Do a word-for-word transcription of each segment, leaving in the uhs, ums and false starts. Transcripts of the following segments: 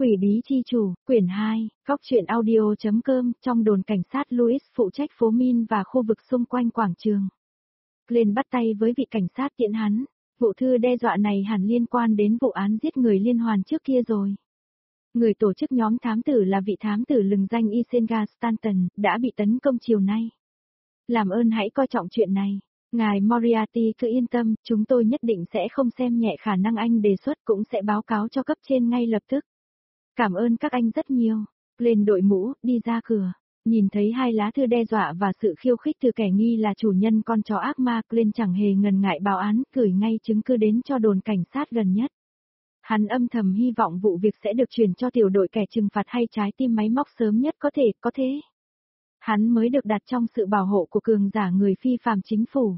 Quỷ bí chi chủ, quyển hai, góc truyện audio.com, trong đồn cảnh sát Louis phụ trách phố Min và khu vực xung quanh quảng trường. Glenn bắt tay với vị cảnh sát tiễn hắn, vụ thư đe dọa này hẳn liên quan đến vụ án giết người liên hoàn trước kia rồi. Người tổ chức nhóm thám tử là vị thám tử lừng danh Isenga Stanton, đã bị tấn công chiều nay. Làm ơn hãy coi trọng chuyện này. Ngài Moriarty cứ yên tâm, chúng tôi nhất định sẽ không xem nhẹ khả năng anh đề xuất, cũng sẽ báo cáo cho cấp trên ngay lập tức. Cảm ơn các anh rất nhiều. Lên đội mũ, đi ra cửa. Nhìn thấy hai lá thư đe dọa và sự khiêu khích từ kẻ nghi là chủ nhân con chó ác ma, Glenn chẳng hề ngần ngại báo án, gửi ngay chứng cứ đến cho đồn cảnh sát gần nhất. Hắn âm thầm hy vọng vụ việc sẽ được chuyển cho tiểu đội kẻ trừng phạt hay trái tim máy móc sớm nhất có thể, có thế. Hắn mới được đặt trong sự bảo hộ của cường giả người phi phàm chính phủ.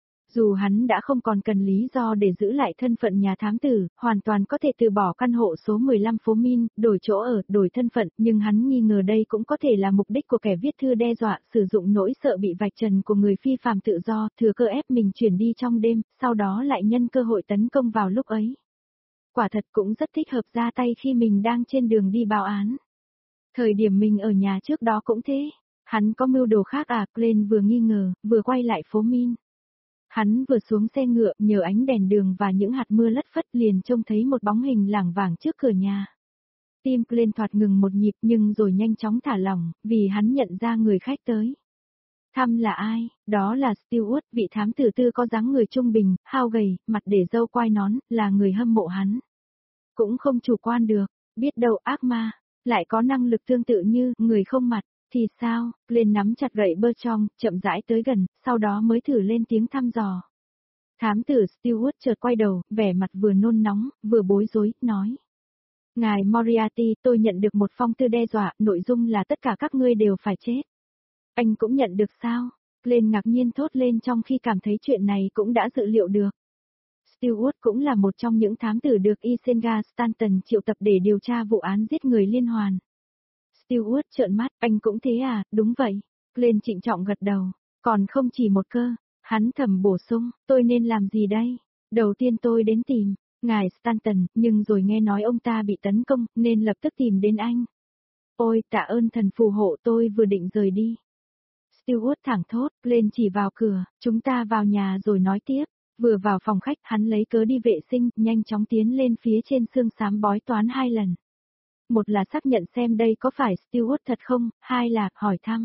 Dù hắn đã không còn cần lý do để giữ lại thân phận nhà thám tử, hoàn toàn có thể từ bỏ căn hộ số mười lăm phố Min, đổi chỗ ở, đổi thân phận, nhưng hắn nghi ngờ đây cũng có thể là mục đích của kẻ viết thư đe dọa, sử dụng nỗi sợ bị vạch trần của người phi phàm tự do, thừa cơ ép mình chuyển đi trong đêm, sau đó lại nhân cơ hội tấn công vào lúc ấy. Quả thật cũng rất thích hợp ra tay khi mình đang trên đường đi báo án. Thời điểm mình ở nhà trước đó cũng thế. Hắn có mưu đồ khác à? Glenn vừa nghi ngờ, vừa quay lại phố Min. Hắn vừa xuống xe ngựa, nhờ ánh đèn đường và những hạt mưa lất phất liền trông thấy một bóng hình lảng vảng trước cửa nhà. Tim Glenn thoạt ngừng một nhịp nhưng rồi nhanh chóng thả lỏng, vì hắn nhận ra người khách tới. Thăm là ai? Đó là Stewart, vị thám tử tư có dáng người trung bình, hao gầy, mặt để râu quai nón, là người hâm mộ hắn. Cũng không chủ quan được, biết đâu ác ma, lại có năng lực tương tự như người không mặt. Thì sao? Glenn nắm chặt gậy bơ trong, chậm rãi tới gần, sau đó mới thử lên tiếng thăm dò. Thám tử Stewart chợt quay đầu, vẻ mặt vừa nôn nóng, vừa bối rối, nói. Ngài Moriarty, tôi nhận được một phong thư đe dọa, nội dung là tất cả các ngươi đều phải chết. Anh cũng nhận được sao? Glenn ngạc nhiên thốt lên trong khi cảm thấy chuyện này cũng đã dự liệu được. Stewart cũng là một trong những thám tử được Isenga Stanton triệu tập để điều tra vụ án giết người liên hoàn. Stewart trợn mắt, anh cũng thế à? Đúng vậy. Glenn trịnh trọng gật đầu. Còn không chỉ một cơ. Hắn thầm bổ sung, tôi nên làm gì đây? Đầu tiên tôi đến tìm ngài Stanton, nhưng rồi nghe nói ông ta bị tấn công, nên lập tức tìm đến anh. Ôi, tạ ơn thần phù hộ, tôi vừa định rời đi. Stewart thẳng thốt, Glenn chỉ vào cửa, chúng ta vào nhà rồi nói tiếp. Vừa vào phòng khách, hắn lấy cớ đi vệ sinh, nhanh chóng tiến lên phía trên xương xám bói toán hai lần. Một là xác nhận xem đây có phải Stewart thật không, hai là hỏi thăm.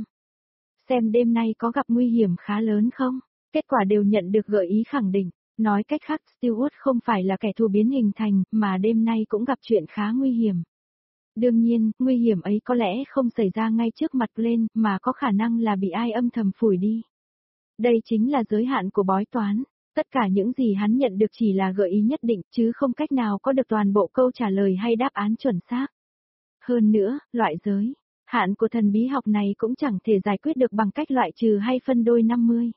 Xem đêm nay có gặp nguy hiểm khá lớn không? Kết quả đều nhận được gợi ý khẳng định. Nói cách khác, Stewart không phải là kẻ thù biến hình thành, mà đêm nay cũng gặp chuyện khá nguy hiểm. Đương nhiên, nguy hiểm ấy có lẽ không xảy ra ngay trước mặt Glenn, mà có khả năng là bị ai âm thầm phủi đi. Đây chính là giới hạn của bói toán. Tất cả những gì hắn nhận được chỉ là gợi ý nhất định, chứ không cách nào có được toàn bộ câu trả lời hay đáp án chuẩn xác. Hơn nữa, loại giới hạn của thần bí học này cũng chẳng thể giải quyết được bằng cách loại trừ hay phân đôi năm mươi.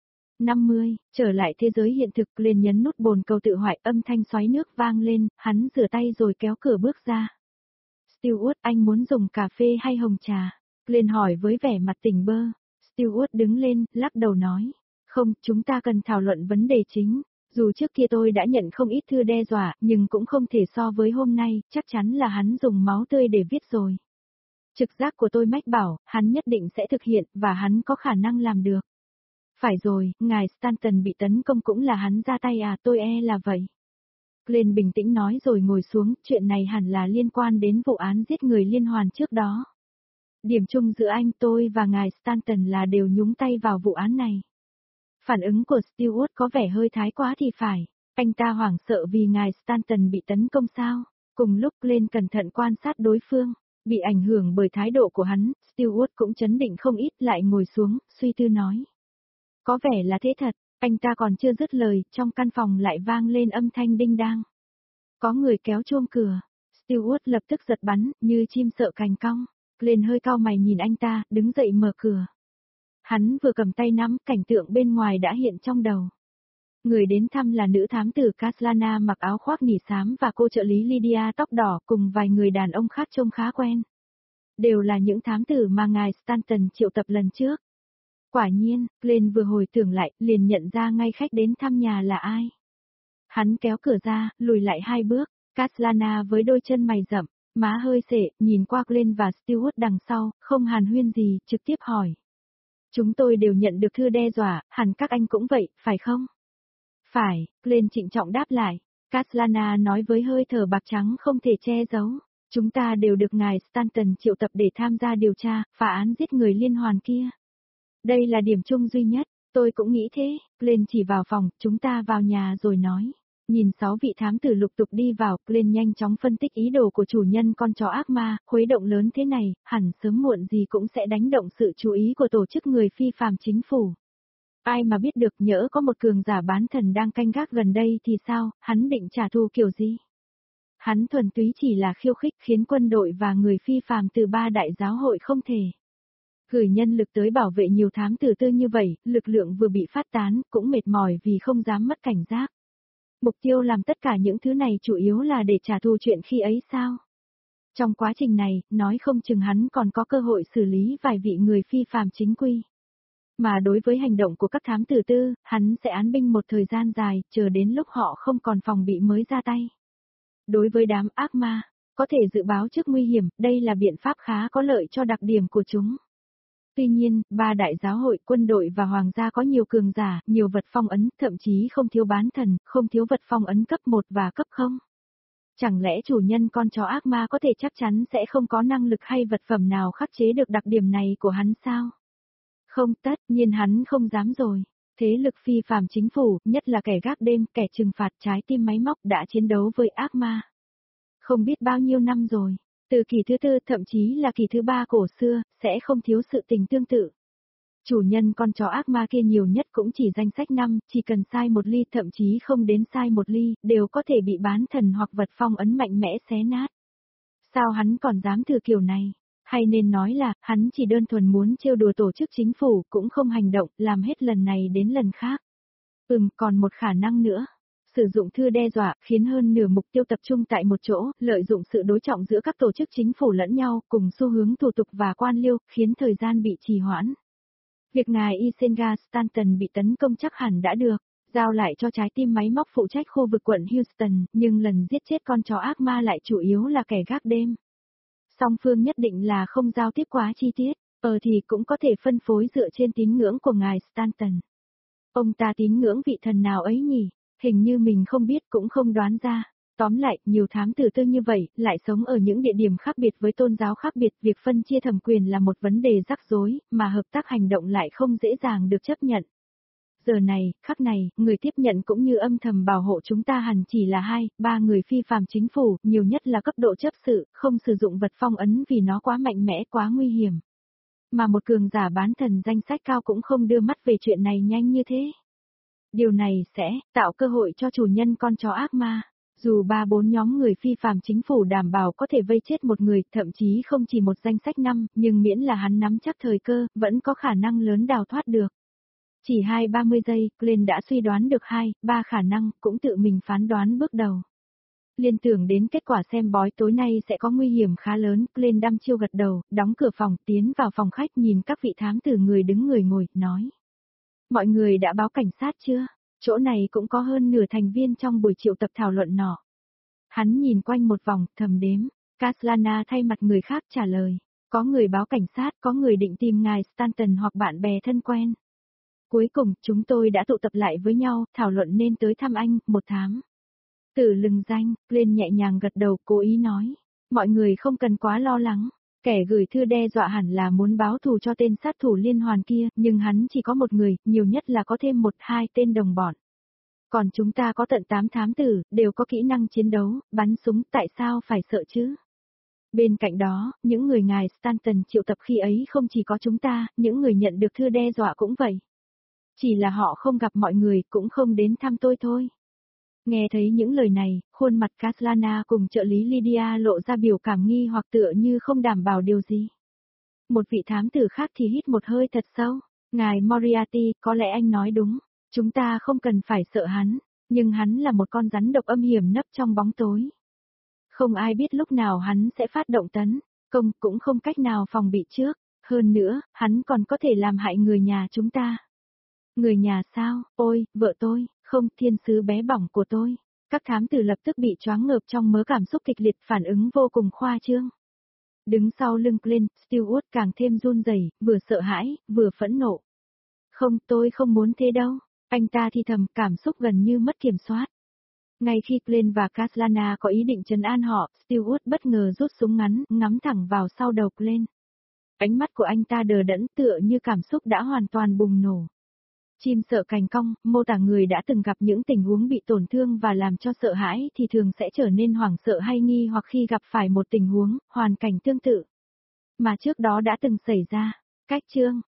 năm mươi, trở lại thế giới hiện thực, Glenn nhấn nút bồn cầu tự hoại, âm thanh xoáy nước vang lên, hắn rửa tay rồi kéo cửa bước ra. Stewart, anh muốn dùng cà phê hay hồng trà? Glenn hỏi với vẻ mặt tỉnh bơ. Stewart đứng lên, lắc đầu nói. Không, chúng ta cần thảo luận vấn đề chính. Dù trước kia tôi đã nhận không ít thư đe dọa, nhưng cũng không thể so với hôm nay, chắc chắn là hắn dùng máu tươi để viết rồi. Trực giác của tôi mách bảo, hắn nhất định sẽ thực hiện, và hắn có khả năng làm được. Phải rồi, ngài Stanton bị tấn công cũng là hắn ra tay à, tôi e là vậy. Glenn bình tĩnh nói rồi ngồi xuống, chuyện này hẳn là liên quan đến vụ án giết người liên hoàn trước đó. Điểm chung giữa anh tôi và ngài Stanton là đều nhúng tay vào vụ án này. Phản ứng của Stewart có vẻ hơi thái quá thì phải. Anh ta hoảng sợ vì ngài Stanton bị tấn công sao? Cùng lúc Glenn cẩn thận quan sát đối phương. Bị ảnh hưởng bởi thái độ của hắn, Stewart cũng chấn định không ít, lại ngồi xuống, suy tư nói. Có vẻ là thế thật, anh ta còn chưa dứt lời, trong căn phòng lại vang lên âm thanh đinh đang. Có người kéo chuông cửa. Stewart lập tức giật bắn, như chim sợ cành cong. Glenn hơi cau mày nhìn anh ta, đứng dậy mở cửa. Hắn vừa cầm tay nắm, cảnh tượng bên ngoài đã hiện trong đầu. Người đến thăm là nữ thám tử Kaslana mặc áo khoác nỉ xám và cô trợ lý Lydia tóc đỏ cùng vài người đàn ông khác trông khá quen. Đều là những thám tử mà ngài Stanton triệu tập lần trước. Quả nhiên, Glenn vừa hồi tưởng lại, liền nhận ra ngay khách đến thăm nhà là ai. Hắn kéo cửa ra, lùi lại hai bước, Kaslana với đôi chân mày rậm, Má hơi sệ, nhìn qua Glenn và Stewart đằng sau, không hàn huyên gì, trực tiếp hỏi. Chúng tôi đều nhận được thư đe dọa, hẳn các anh cũng vậy, phải không? Phải, Glenn trịnh trọng đáp lại. Caslana nói với hơi thở bạc trắng không thể che giấu. Chúng ta đều được ngài Stanton triệu tập để tham gia điều tra, phá án giết người liên hoàn kia. Đây là điểm chung duy nhất, tôi cũng nghĩ thế. Glenn chỉ vào phòng, chúng ta vào nhà rồi nói. Nhìn sáu vị thám tử lục tục đi vào, Glenn nhanh chóng phân tích ý đồ của chủ nhân con chó ác ma, khuấy động lớn thế này, hẳn sớm muộn gì cũng sẽ đánh động sự chú ý của tổ chức người phi phàm chính phủ. Ai mà biết được nhỡ có một cường giả bán thần đang canh gác gần đây thì sao, hắn định trả thù kiểu gì? Hắn thuần túy chỉ là khiêu khích khiến quân đội và người phi phàm từ ba đại giáo hội không thể gửi nhân lực tới bảo vệ nhiều thám tử tư như vậy, lực lượng vừa bị phát tán, cũng mệt mỏi vì không dám mất cảnh giác. Mục tiêu làm tất cả những thứ này chủ yếu là để trả thù chuyện khi ấy sao? Trong quá trình này, nói không chừng hắn còn có cơ hội xử lý vài vị người phi phàm chính quy. Mà đối với hành động của các thám tử tư, hắn sẽ án binh một thời gian dài, chờ đến lúc họ không còn phòng bị mới ra tay. Đối với đám ác ma, có thể dự báo trước nguy hiểm, đây là biện pháp khá có lợi cho đặc điểm của chúng. Tuy nhiên, ba đại giáo hội, quân đội và hoàng gia có nhiều cường giả, nhiều vật phong ấn, thậm chí không thiếu bán thần, không thiếu vật phong ấn cấp một và cấp không. Chẳng lẽ chủ nhân con chó ác ma có thể chắc chắn sẽ không có năng lực hay vật phẩm nào khắc chế được đặc điểm này của hắn sao? Không, tất nhiên hắn không dám rồi. Thế lực phi phàm chính phủ, nhất là kẻ gác đêm, kẻ trừng phạt trái tim máy móc đã chiến đấu với ác ma. Không biết bao nhiêu năm rồi. Từ kỳ thứ tư thậm chí là kỳ thứ ba cổ xưa, sẽ không thiếu sự tình tương tự. Chủ nhân con chó ác ma kia nhiều nhất cũng chỉ danh sách năm, chỉ cần sai một ly thậm chí không đến sai một ly, đều có thể bị bán thần hoặc vật phong ấn mạnh mẽ xé nát. Sao hắn còn dám thử kiểu này? Hay nên nói là, hắn chỉ đơn thuần muốn trêu đùa tổ chức chính phủ, cũng không hành động, làm hết lần này đến lần khác. Ừm, còn một khả năng nữa. Sử dụng thư đe dọa, khiến hơn nửa mục tiêu tập trung tại một chỗ, lợi dụng sự đối trọng giữa các tổ chức chính phủ lẫn nhau, cùng xu hướng thủ tục và quan liêu, khiến thời gian bị trì hoãn. Việc ngài Isenga Stanton bị tấn công chắc hẳn đã được, giao lại cho trái tim máy móc phụ trách khu vực quận Houston, nhưng lần giết chết con chó ác ma lại chủ yếu là kẻ gác đêm. Song phương nhất định là không giao tiếp quá chi tiết, ờ thì cũng có thể phân phối dựa trên tín ngưỡng của ngài Stanton. Ông ta tín ngưỡng vị thần nào ấy nhỉ? Hình như mình không biết cũng không đoán ra. Tóm lại, nhiều thám tử tư như vậy, lại sống ở những địa điểm khác biệt với tôn giáo khác biệt, việc phân chia thẩm quyền là một vấn đề rắc rối, mà hợp tác hành động lại không dễ dàng được chấp nhận. Giờ này, khắc này, người tiếp nhận cũng như âm thầm bảo hộ chúng ta hẳn chỉ là hai, ba người phi phàm chính phủ, nhiều nhất là cấp độ chấp sự, không sử dụng vật phong ấn vì nó quá mạnh mẽ, quá nguy hiểm. Mà một cường giả bán thần danh sách cao cũng không đưa mắt về chuyện này nhanh như thế. Điều này sẽ tạo cơ hội cho chủ nhân con chó ác ma. Dù ba bốn nhóm người phi phàm chính phủ đảm bảo có thể vây chết một người, thậm chí không chỉ một danh sách năm, nhưng miễn là hắn nắm chắc thời cơ, vẫn có khả năng lớn đào thoát được. Chỉ hai ba mươi giây, Glenn đã suy đoán được hai, ba khả năng, cũng tự mình phán đoán bước đầu. Liên tưởng đến kết quả xem bói tối nay sẽ có nguy hiểm khá lớn, Glenn đăm chiêu gật đầu, đóng cửa phòng, tiến vào phòng khách nhìn các vị thám tử người đứng người ngồi, nói. Mọi người đã báo cảnh sát chưa? Chỗ này cũng có hơn nửa thành viên trong buổi triệu tập thảo luận nọ. Hắn nhìn quanh một vòng, thầm đếm. Caslana thay mặt người khác trả lời. Có người báo cảnh sát, có người định tìm ngài Stanton hoặc bạn bè thân quen. Cuối cùng, chúng tôi đã tụ tập lại với nhau, thảo luận nên tới thăm anh, một thám. Tử lừng danh, Glenn nhẹ nhàng gật đầu, cố ý nói. Mọi người không cần quá lo lắng. Kẻ gửi thư đe dọa hẳn là muốn báo thù cho tên sát thủ liên hoàn kia, nhưng hắn chỉ có một người, nhiều nhất là có thêm một hai tên đồng bọn. Còn chúng ta có tận tám thám tử, đều có kỹ năng chiến đấu, bắn súng, tại sao phải sợ chứ? Bên cạnh đó, những người ngài Stanton triệu tập khi ấy không chỉ có chúng ta, những người nhận được thư đe dọa cũng vậy. Chỉ là họ không gặp mọi người, cũng không đến thăm tôi thôi. Nghe thấy những lời này, khuôn mặt Caslana cùng trợ lý Lydia lộ ra biểu cảm nghi hoặc tựa như không đảm bảo điều gì. Một vị thám tử khác thì hít một hơi thật sâu. Ngài Moriarty, có lẽ anh nói đúng. Chúng ta không cần phải sợ hắn, nhưng hắn là một con rắn độc âm hiểm nấp trong bóng tối. Không ai biết lúc nào hắn sẽ phát động tấn công, cũng không cách nào phòng bị trước. Hơn nữa, hắn còn có thể làm hại người nhà chúng ta. Người nhà sao? Ôi, vợ tôi, không, thiên sứ bé bỏng của tôi. Các thám tử lập tức bị choáng ngợp trong mớ cảm xúc kịch liệt, phản ứng vô cùng khoa trương. Đứng sau lưng Glenn, Stewart càng thêm run rẩy, vừa sợ hãi, vừa phẫn nộ. Không, tôi không muốn thế đâu. Anh ta thì thầm, cảm xúc gần như mất kiểm soát. Ngay khi Glenn và Caslana có ý định trấn an họ, Stewart bất ngờ rút súng ngắn, ngắm thẳng vào sau đầu Glenn. Ánh mắt của anh ta đờ đẫn tựa như cảm xúc đã hoàn toàn bùng nổ. Chim sợ cành cong, mô tả người đã từng gặp những tình huống bị tổn thương và làm cho sợ hãi thì thường sẽ trở nên hoảng sợ hay nghi hoặc khi gặp phải một tình huống, hoàn cảnh tương tự mà trước đó đã từng xảy ra. Cách chương